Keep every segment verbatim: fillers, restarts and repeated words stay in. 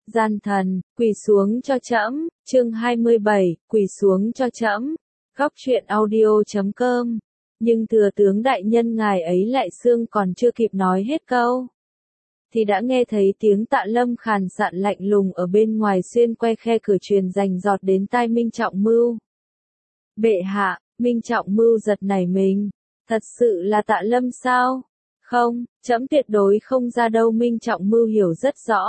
Gian thần, quỳ xuống cho trẫm, chương hai mươi bảy, quỳ xuống cho trẫm. Góc truyện audio chấm com. Nhưng thừa tướng đại nhân ngài ấy lại xương còn chưa kịp nói hết câu, thì đã nghe thấy tiếng Tạ Lâm khàn sạn lạnh lùng ở bên ngoài xuyên qua khe cửa truyền rành rọt đến tai Minh Trọng Mưu. Bệ hạ, Minh Trọng Mưu giật nảy mình, thật sự là Tạ Lâm sao? Không, trẫm tuyệt đối không ra đâu. Minh Trọng Mưu hiểu rất rõ.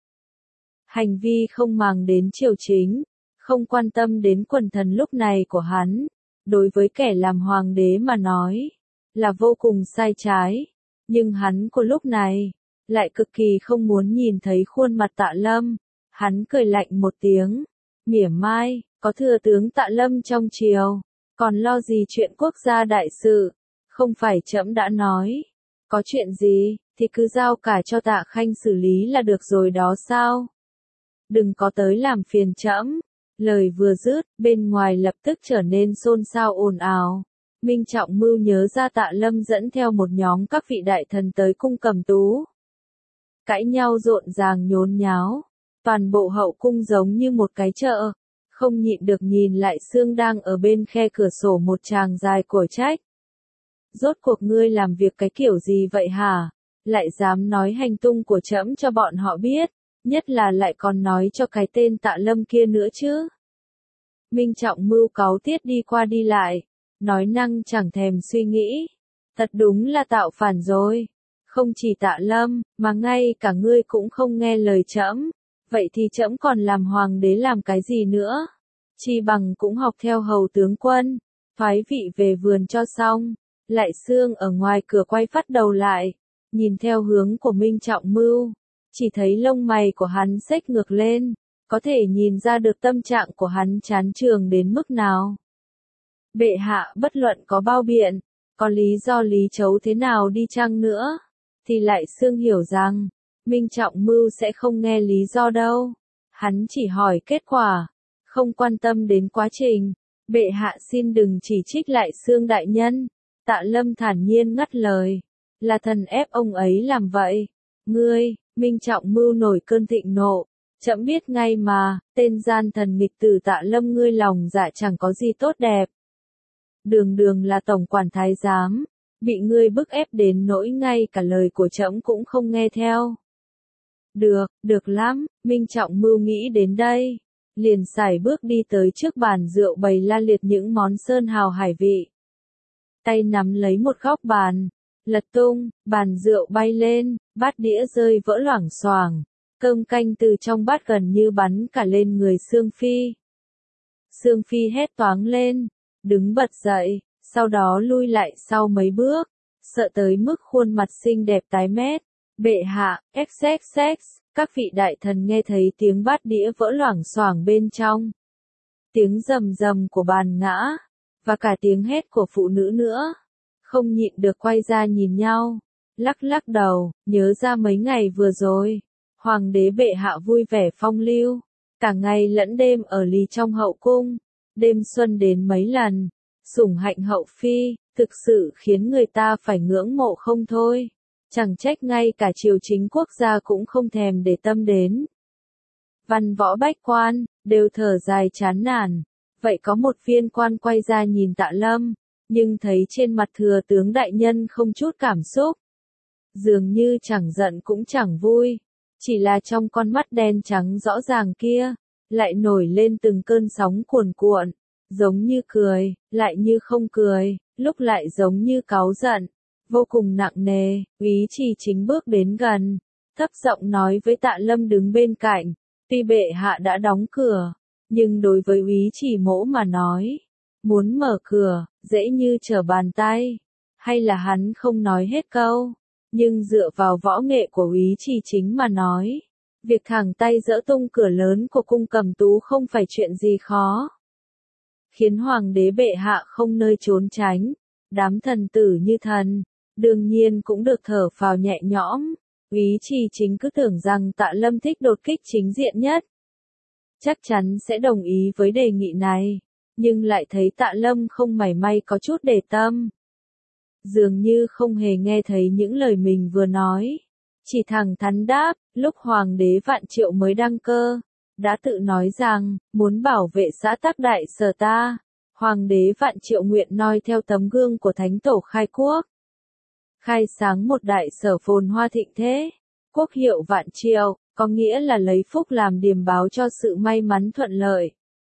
Hành vi không màng đến triều chính, không quan tâm đến quần thần lúc này của hắn, đối với kẻ làm hoàng đế mà nói, là vô cùng sai trái. Nhưng hắn của lúc này, lại cực kỳ không muốn nhìn thấy khuôn mặt Tạ Lâm. Hắn cười lạnh một tiếng, mỉa mai, có thừa tướng Tạ Lâm trong triều, còn lo gì chuyện quốc gia đại sự, không phải trẫm đã nói, có chuyện gì, thì cứ giao cả cho Tạ Khanh xử lý là được rồi đó sao? Đừng có tới làm phiền trẫm. Lời vừa dứt, bên ngoài lập tức trở nên xôn xao ồn ào. Minh Trọng Mưu nhớ ra Tạ Lâm dẫn theo một nhóm các vị đại thần tới cung Cầm Tú. Cãi nhau rộn ràng nhốn nháo, toàn bộ hậu cung giống như một cái chợ, không nhịn được nhìn lại Sương đang ở bên khe cửa sổ một tràng dài cổ trách. Rốt cuộc ngươi làm việc cái kiểu gì vậy hả? Lại dám nói hành tung của trẫm cho bọn họ biết, nhất là lại còn nói cho cái tên Tạ Lâm kia nữa chứ. Minh Trọng Mưu cáu tiết đi qua đi lại, nói năng chẳng thèm suy nghĩ. Thật đúng là tạo phản rồi. Không chỉ Tạ Lâm, mà ngay cả ngươi cũng không nghe lời trẫm. Vậy thì trẫm còn làm hoàng đế làm cái gì nữa? Chi bằng cũng học theo hầu tướng quân, phái vị về vườn cho xong. Lại Sương ở ngoài cửa quay phát đầu lại, nhìn theo hướng của Minh Trọng Mưu, chỉ thấy lông mày của hắn xếch ngược lên, có thể nhìn ra được tâm trạng của hắn chán chường đến mức nào. Bệ hạ bất luận có bao biện, có lý do lý chấu thế nào đi chăng nữa, thì Lại Sương hiểu rằng, Minh Trọng Mưu sẽ không nghe lý do đâu. Hắn chỉ hỏi kết quả, không quan tâm đến quá trình. Bệ hạ xin đừng chỉ trích Lại Sương đại nhân. Tạ Lâm thản nhiên ngắt lời, là thần ép ông ấy làm vậy. Ngươi, Minh Trọng Mưu nổi cơn thịnh nộ, trẫm biết ngay mà, tên gian thần nghịch tử Tạ Lâm ngươi lòng dạ chẳng có gì tốt đẹp. Đường đường là tổng quản thái giám, bị ngươi bức ép đến nỗi ngay cả lời của trẫm cũng không nghe theo. Được, được lắm. Minh Trọng Mưu nghĩ đến đây, liền sải bước đi tới trước bàn rượu bày la liệt những món sơn hào hải vị. Tay nắm lấy một góc bàn, lật tung, bàn rượu bay lên, bát đĩa rơi vỡ loảng xoảng, cơm canh từ trong bát gần như bắn cả lên người Sương Phi. Sương Phi hét toáng lên, đứng bật dậy, sau đó lui lại sau mấy bước, sợ tới mức khuôn mặt xinh đẹp tái mét. Bệ hạ, xx xx, các vị đại thần nghe thấy tiếng bát đĩa vỡ loảng xoảng bên trong, tiếng rầm rầm của bàn ngã, và cả tiếng hét của phụ nữ nữa, không nhịn được quay ra nhìn nhau, lắc lắc đầu, nhớ ra mấy ngày vừa rồi, hoàng đế bệ hạ vui vẻ phong lưu, cả ngày lẫn đêm ở lì trong hậu cung, đêm xuân đến mấy lần, sủng hạnh hậu phi, thực sự khiến người ta phải ngưỡng mộ không thôi, chẳng trách ngay cả triều chính quốc gia cũng không thèm để tâm đến. Văn võ bách quan, đều thở dài chán nản. Vậy có một viên quan quay ra nhìn Tạ Lâm, nhưng thấy trên mặt thừa tướng đại nhân không chút cảm xúc. Dường như chẳng giận cũng chẳng vui, chỉ là trong con mắt đen trắng rõ ràng kia, lại nổi lên từng cơn sóng cuồn cuộn, giống như cười, lại như không cười, lúc lại giống như cáu giận, vô cùng nặng nề. Úy Trì Chính bước đến gần, thấp giọng nói với Tạ Lâm đứng bên cạnh, tuy bệ hạ đã đóng cửa, nhưng đối với Úy Trì Mỗ mà nói, muốn mở cửa, dễ như trở bàn tay. Hay là hắn không nói hết câu, nhưng dựa vào võ nghệ của Úy Trì Chính mà nói, việc thẳng tay dỡ tung cửa lớn của cung Cầm Tú không phải chuyện gì khó. Khiến hoàng đế bệ hạ không nơi trốn tránh, đám thần tử như thần, đương nhiên cũng được thở phào nhẹ nhõm. Úy Trì Chính cứ tưởng rằng Tạ Lâm thích đột kích chính diện nhất, chắc chắn sẽ đồng ý với đề nghị này, nhưng lại thấy Tạ Lâm không mảy may có chút để tâm. Dường như không hề nghe thấy những lời mình vừa nói, chỉ thẳng thắn đáp, lúc Hoàng đế Vạn Triệu mới đăng cơ, đã tự nói rằng, muốn bảo vệ xã tắc đại sở ta, Hoàng đế Vạn Triệu nguyện noi theo tấm gương của Thánh Tổ khai quốc. Khai sáng một đại sở phồn hoa thịnh thế, quốc hiệu Vạn Triệu, có nghĩa là lấy phúc làm điềm báo cho sự may mắn thuận lợi.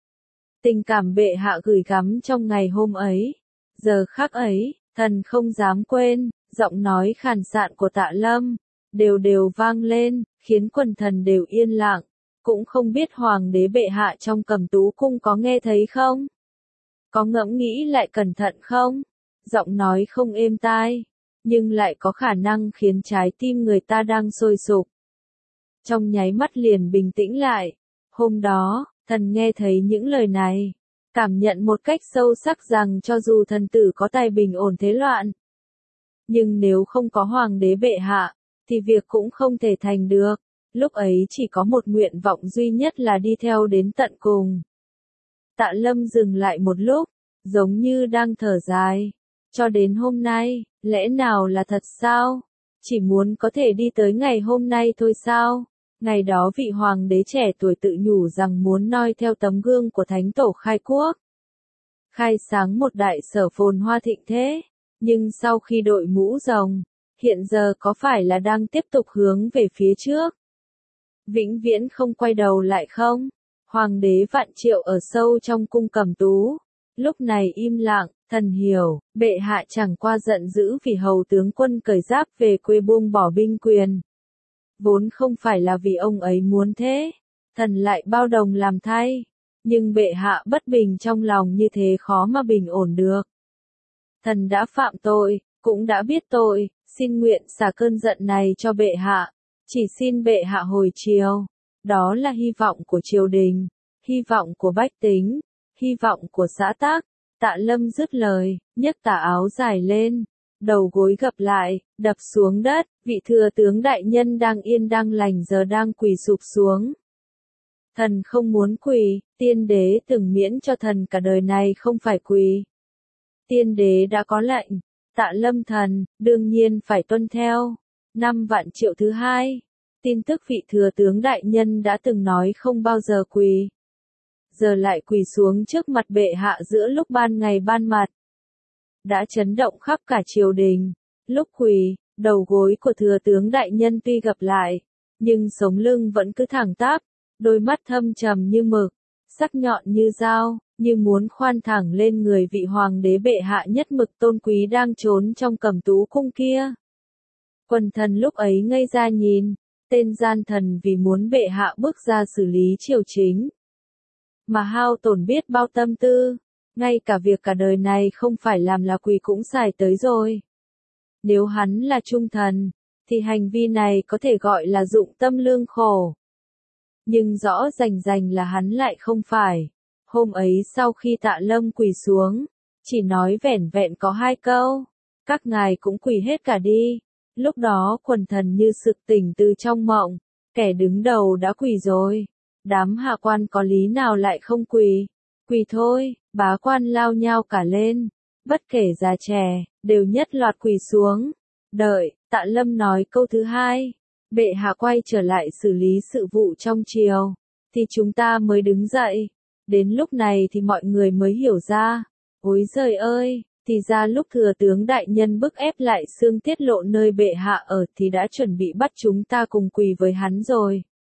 Tình cảm bệ hạ gửi gắm trong ngày hôm ấy, giờ khắc ấy, thần không dám quên, giọng nói khàn sạn của Tạ Lâm, đều đều vang lên, khiến quần thần đều yên lặng, cũng không biết Hoàng đế bệ hạ trong Cẩm Tú cung có nghe thấy không? Có ngẫm nghĩ lại cẩn thận không? Giọng nói không êm tai, nhưng lại có khả năng khiến trái tim người ta đang sôi sục. Trong nháy mắt liền bình tĩnh lại. Hôm đó, thần nghe thấy những lời này, cảm nhận một cách sâu sắc rằng cho dù thần tử có tài bình ổn thế loạn, nhưng nếu không có Hoàng đế bệ hạ, thì việc cũng không thể thành được. Lúc ấy chỉ có một nguyện vọng duy nhất là đi theo đến tận cùng. Tạ Lâm dừng lại một lúc, giống như đang thở dài. Cho đến hôm nay, lẽ nào là thật sao? Chỉ muốn có thể đi tới ngày hôm nay thôi sao? Ngày đó vị hoàng đế trẻ tuổi tự nhủ rằng muốn noi theo tấm gương của Thánh Tổ khai quốc. Khai sáng một đại sở phồn hoa thịnh thế. Nhưng sau khi đội mũ rồng, hiện giờ có phải là đang tiếp tục hướng về phía trước? Vĩnh viễn không quay đầu lại không? Hoàng đế Vạn Triệu ở sâu trong cung Cẩm Tú. Lúc này im lặng, thần hiểu, bệ hạ chẳng qua giận dữ vì hầu tướng quân cởi giáp về quê buông bỏ binh quyền. Vốn không phải là vì ông ấy muốn thế, thần lại bao đồng làm thay. Nhưng bệ hạ bất bình trong lòng như thế khó mà bình ổn được. Thần đã phạm tội, cũng đã biết tội, xin nguyện xả cơn giận này cho bệ hạ. Chỉ xin bệ hạ hồi triều. Đó là hy vọng của triều đình, hy vọng của bách tính, hy vọng của xã tắc. Tạ Lâm dứt lời, nhấc tà áo dài lên, đầu gối gập lại, đập xuống đất, vị thừa tướng đại nhân đang yên đang lành giờ đang quỳ sụp xuống. Thần không muốn quỳ, tiên đế từng miễn cho thần cả đời này không phải quỳ. Tiên đế đã có lệnh, Tạ Lâm thần, đương nhiên phải tuân theo. Năm Vạn Triệu thứ hai, tin tức vị thừa tướng đại nhân đã từng nói không bao giờ quỳ. Giờ lại quỳ xuống trước mặt bệ hạ giữa lúc ban ngày ban mặt. Đã chấn động khắp cả triều đình. Lúc quỳ, đầu gối của thừa tướng đại nhân tuy gập lại, nhưng sống lưng vẫn cứ thẳng tắp, đôi mắt thâm trầm như mực, sắc nhọn như dao, như muốn khoan thẳng lên người vị hoàng đế bệ hạ nhất mực tôn quý đang trốn trong Cẩm Tú cung kia. Quần thần lúc ấy ngây ra nhìn, tên gian thần vì muốn bệ hạ bước ra xử lý triều chính. Mà hao tổn biết bao tâm tư, ngay cả việc cả đời này không phải làm là quỳ cũng xài tới rồi. Nếu hắn là trung thần, thì hành vi này có thể gọi là dụng tâm lương khổ. Nhưng rõ rành rành là hắn lại không phải. Hôm ấy sau khi Tạ Lâm quỳ xuống, chỉ nói vẻn vẹn có hai câu, các ngài cũng quỳ hết cả đi. Lúc đó quần thần như sực tỉnh từ trong mộng, kẻ đứng đầu đã quỳ rồi. Đám hạ quan có lý nào lại không quỳ? Quỳ thôi, bá quan lao nhao cả lên. Bất kể già trẻ, đều nhất loạt quỳ xuống. Đợi, Tạ Lâm nói câu thứ hai. Bệ hạ quay trở lại xử lý sự vụ trong triều. Thì chúng ta mới đứng dậy. Đến lúc này thì mọi người mới hiểu ra. Ôi giời ơi, thì ra lúc thừa tướng đại nhân bức ép lại xương tiết lộ nơi bệ hạ ở thì đã chuẩn bị bắt chúng ta cùng quỳ với hắn rồi.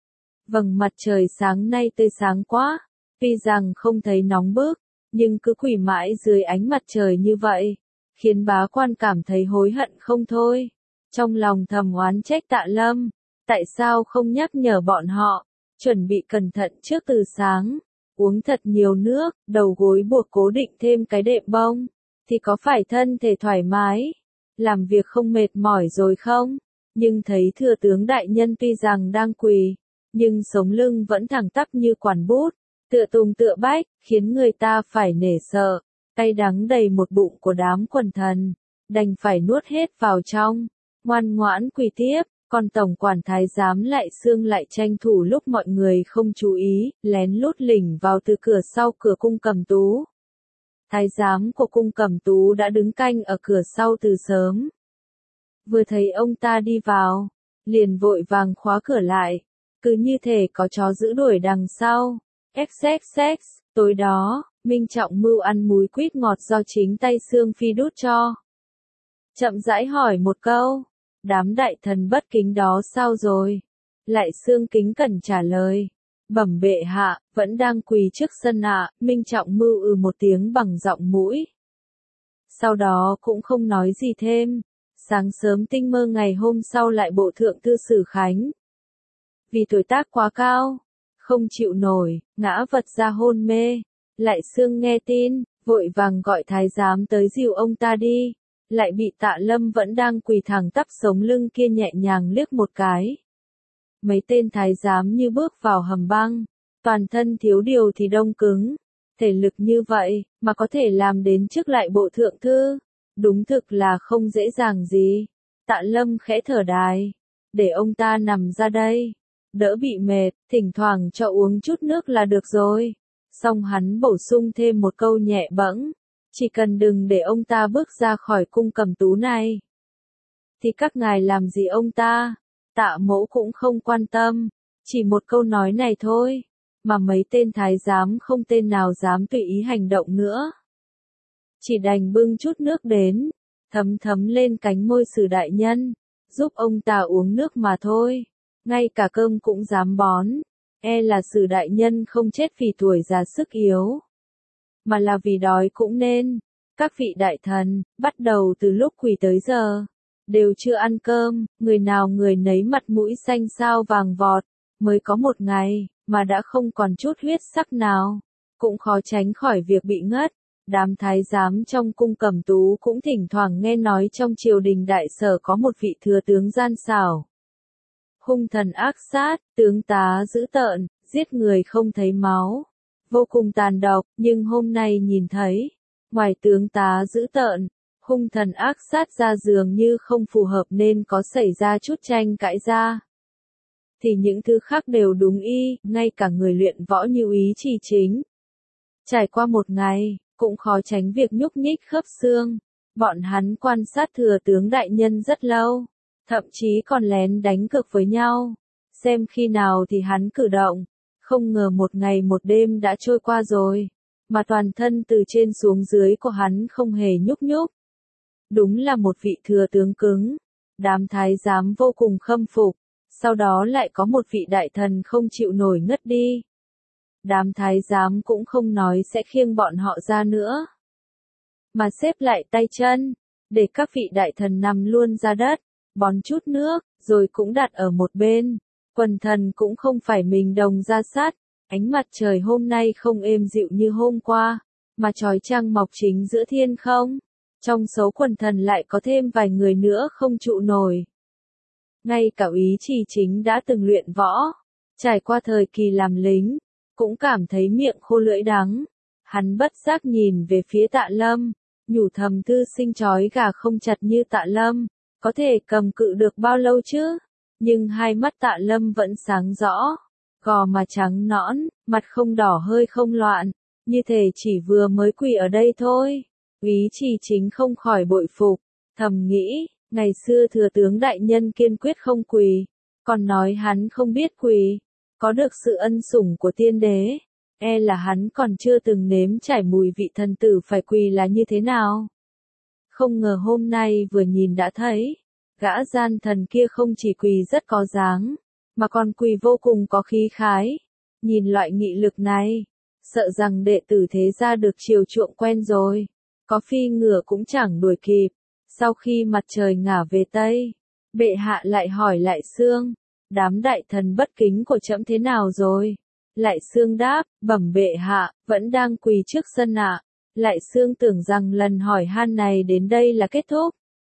Vầng mặt trời sáng nay tươi sáng quá, tuy rằng không thấy nóng bức, nhưng cứ quỳ mãi dưới ánh mặt trời như vậy, khiến bá quan cảm thấy hối hận không thôi. Trong lòng thầm oán trách Tạ Lâm, tại sao không nhắc nhở bọn họ, chuẩn bị cẩn thận trước từ sáng, uống thật nhiều nước, đầu gối buộc cố định thêm cái đệm bông, thì có phải thân thể thoải mái, làm việc không mệt mỏi rồi không? Nhưng thấy thừa tướng đại nhân tuy rằng đang quỳ, nhưng sống lưng vẫn thẳng tắp như quản bút, tựa tùng tựa bách, khiến người ta phải nể sợ. Cay đắng đầy một bụng của đám quần thần, đành phải nuốt hết vào trong, ngoan ngoãn quỳ tiếp. Còn tổng quản thái giám lại xương lại tranh thủ lúc mọi người không chú ý, lén lút lỉnh vào từ cửa sau cửa cung Cẩm Tú. Thái giám của cung Cẩm Tú đã đứng canh ở cửa sau từ sớm. Vừa thấy ông ta đi vào, liền vội vàng khóa cửa lại, cứ như thể có chó giữ đuổi đằng sau. xx xx, tối đó, Minh Trọng Mưu ăn múi quýt ngọt do chính tay Sương Phi đút cho. Chậm rãi hỏi một câu, đám đại thần bất kính đó sao rồi? Lại Sương kính cẩn trả lời, bẩm bệ hạ, vẫn đang quỳ trước sân ạ. Minh Trọng Mưu ừ một tiếng bằng giọng mũi. Sau đó cũng không nói gì thêm. Sáng sớm tinh mơ ngày hôm sau lại bộ thượng thư xử khánh. Vì tuổi tác quá cao, không chịu nổi, ngã vật ra hôn mê. Lại Sương nghe tin, vội vàng gọi thái giám tới dìu ông ta đi. Lại bị Tạ Lâm vẫn đang quỳ thẳng tắp sống lưng kia nhẹ nhàng liếc một cái. Mấy tên thái giám như bước vào hầm băng, toàn thân thiếu điều thì đông cứng. Thể lực như vậy, mà có thể làm đến trước lại bộ thượng thư. Đúng thực là không dễ dàng gì. Tạ Lâm khẽ thở dài. Để ông ta nằm ra đây. Đỡ bị mệt, thỉnh thoảng cho uống chút nước là được rồi. Xong hắn bổ sung thêm một câu nhẹ bẫng. Chỉ cần đừng để ông ta bước ra khỏi cung Cẩm Tú này. Thì các ngài làm gì ông ta? Tạ Mỗ cũng không quan tâm. Chỉ một câu nói này thôi. Mà mấy tên thái giám không tên nào dám tùy ý hành động nữa. Chỉ đành bưng chút nước đến, thấm thấm lên cánh môi Sử đại nhân, giúp ông ta uống nước mà thôi. Ngay cả cơm cũng dám bón. E là Sử đại nhân không chết vì tuổi già sức yếu, mà là vì đói cũng nên. Các vị đại thần, bắt đầu từ lúc quỳ tới giờ, đều chưa ăn cơm, người nào người nấy mặt mũi xanh xao vàng vọt. Mới có một ngày, mà đã không còn chút huyết sắc nào, cũng khó tránh khỏi việc bị ngất. Đám thái giám trong cung Cẩm Tú cũng thỉnh thoảng nghe nói trong triều đình đại sở có một vị thừa tướng gian xảo. Hung thần ác sát, tướng tá dữ tợn, giết người không thấy máu. Vô cùng tàn độc, nhưng hôm nay nhìn thấy, ngoài tướng tá dữ tợn, hung thần ác sát ra dường như không phù hợp nên có xảy ra chút tranh cãi ra. Thì những thứ khác đều đúng y, ngay cả người luyện võ như Úy Trì Chính. Trải qua một ngày, cũng khó tránh việc nhúc nhích khớp xương. Bọn hắn quan sát thừa tướng đại nhân rất lâu, thậm chí còn lén đánh cược với nhau, xem khi nào thì hắn cử động. Không ngờ một ngày một đêm đã trôi qua rồi, mà toàn thân từ trên xuống dưới của hắn không hề nhúc nhúc. Đúng là một vị thừa tướng cứng. Đám thái giám vô cùng khâm phục. Sau đó lại có một vị đại thần không chịu nổi ngất đi. Đám thái giám cũng không nói sẽ khiêng bọn họ ra nữa, mà xếp lại tay chân, để các vị đại thần nằm luôn ra đất, bón chút nước, rồi cũng đặt ở một bên. Quần thần cũng không phải mình đồng ra sát, ánh mặt trời hôm nay không êm dịu như hôm qua, mà chói chang mọc chính giữa thiên không. Trong số quần thần lại có thêm vài người nữa không trụ nổi. Ngay cả Úy Trì Chính đã từng luyện võ, trải qua thời kỳ làm lính, cũng cảm thấy miệng khô lưỡi đắng. Hắn bất giác nhìn về phía Tạ Lâm, nhủ thầm thư sinh chói gà không chặt như Tạ Lâm, có thể cầm cự được bao lâu chứ? Nhưng hai mắt Tạ Lâm vẫn sáng rõ, gò mà trắng nõn, mặt không đỏ hơi không loạn, như thể chỉ vừa mới quỳ ở đây thôi. Úy Trì Chính không khỏi bội phục, thầm nghĩ, ngày xưa thừa tướng đại nhân kiên quyết không quỳ, còn nói hắn không biết quỳ. Có được sự ân sủng của tiên đế, e là hắn còn chưa từng nếm trải mùi vị thần tử phải quỳ là như thế nào. Không ngờ hôm nay vừa nhìn đã thấy, gã gian thần kia không chỉ quỳ rất có dáng, mà còn quỳ vô cùng có khí khái. Nhìn loại nghị lực này, sợ rằng đệ tử thế gia được chiều chuộng quen rồi, có phi ngựa cũng chẳng đuổi kịp. Sau khi mặt trời ngả về Tây, bệ hạ lại hỏi Lại Xương, đám đại thần bất kính của trẫm thế nào rồi? Lại Xương đáp, bẩm bệ hạ, vẫn đang quỳ trước sân ạ. Lại Xương tưởng rằng lần hỏi han này đến đây là kết thúc,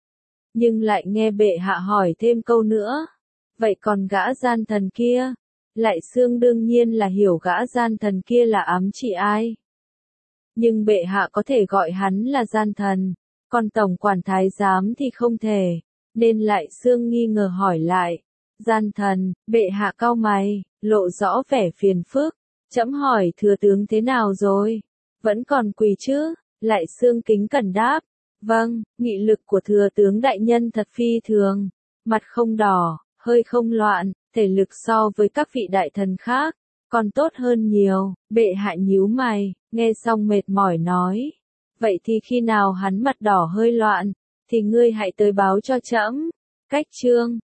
nhưng lại nghe bệ hạ hỏi thêm câu nữa. Vậy còn gã gian thần kia? Lại Xương đương nhiên là hiểu gã gian thần kia là ám chỉ ai. Nhưng bệ hạ có thể gọi hắn là gian thần, còn tổng quản thái giám thì không thể, nên Lại Xương nghi ngờ hỏi lại. Gian thần, bệ hạ cau mày, lộ rõ vẻ phiền phức. Trẫm hỏi thừa tướng thế nào rồi? Vẫn còn quỳ chứ? Lại Xương kính cẩn đáp. Vâng, nghị lực của thừa tướng đại nhân thật phi thường. Mặt không đỏ, hơi không loạn, thể lực so với các vị đại thần khác, còn tốt hơn nhiều. Bệ hạ nhíu mày, nghe xong mệt mỏi nói. Vậy thì khi nào hắn mặt đỏ hơi loạn, thì ngươi hãy tới báo cho trẫm. Cách chương